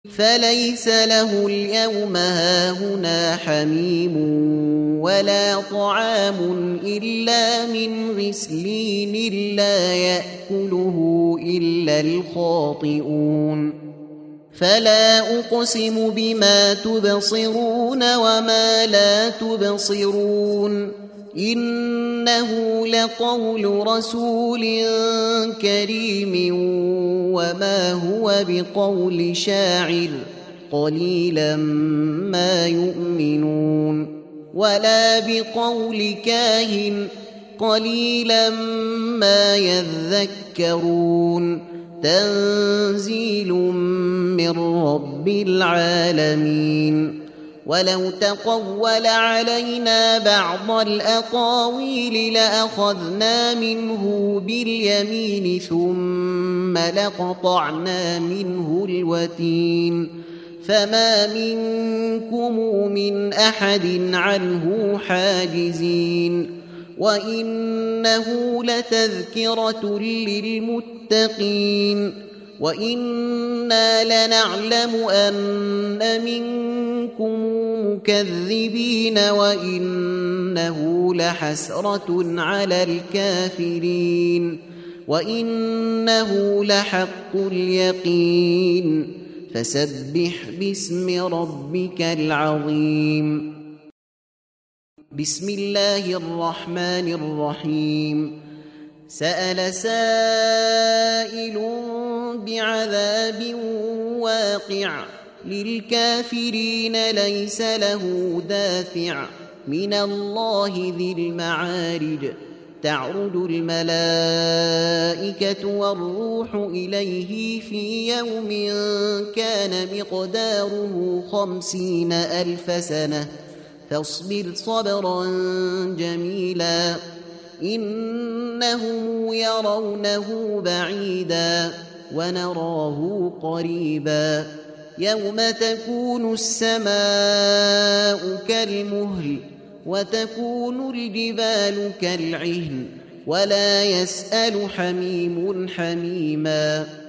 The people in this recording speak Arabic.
فليس له اليوم هاهنا حميم ولا طعام إلا من غسلين لا يأكله إلا الخاطئون فلا أقسم بما تبصرون وما لا تبصرون إنه لقول رسول كريم وما هو بقول شاعر قليلا ما يؤمنون ولا بقول كاهن قليلا ما يذكرون تنزيل من رب العالمين ولو تقول علينا بعض الأقاويل لأخذنا منه باليمين ثم لقطعنا منه الوتين فما منكم من أحد عنه حاجزين وإنه لتذكرة للمتقين وإنا لنعلم أن منكم مكذبين وإنه لحسرة على الكافرين وإنه لحق اليقين فسبح باسم ربك العظيم بسم الله الرحمن الرحيم سأل سائل بعذاب واقع للكافرين ليس له دافع من الله ذي المعارج تعرج الملائكة والروح إليه في يوم كان مقداره 50,000 سنة فاصبر صبرا جميلا إنهم يرونه بعيدا ونراه قريبا يوم تكون السماء كالمهل وتكون الجبال كالعهن ولا يسأل حميم حميما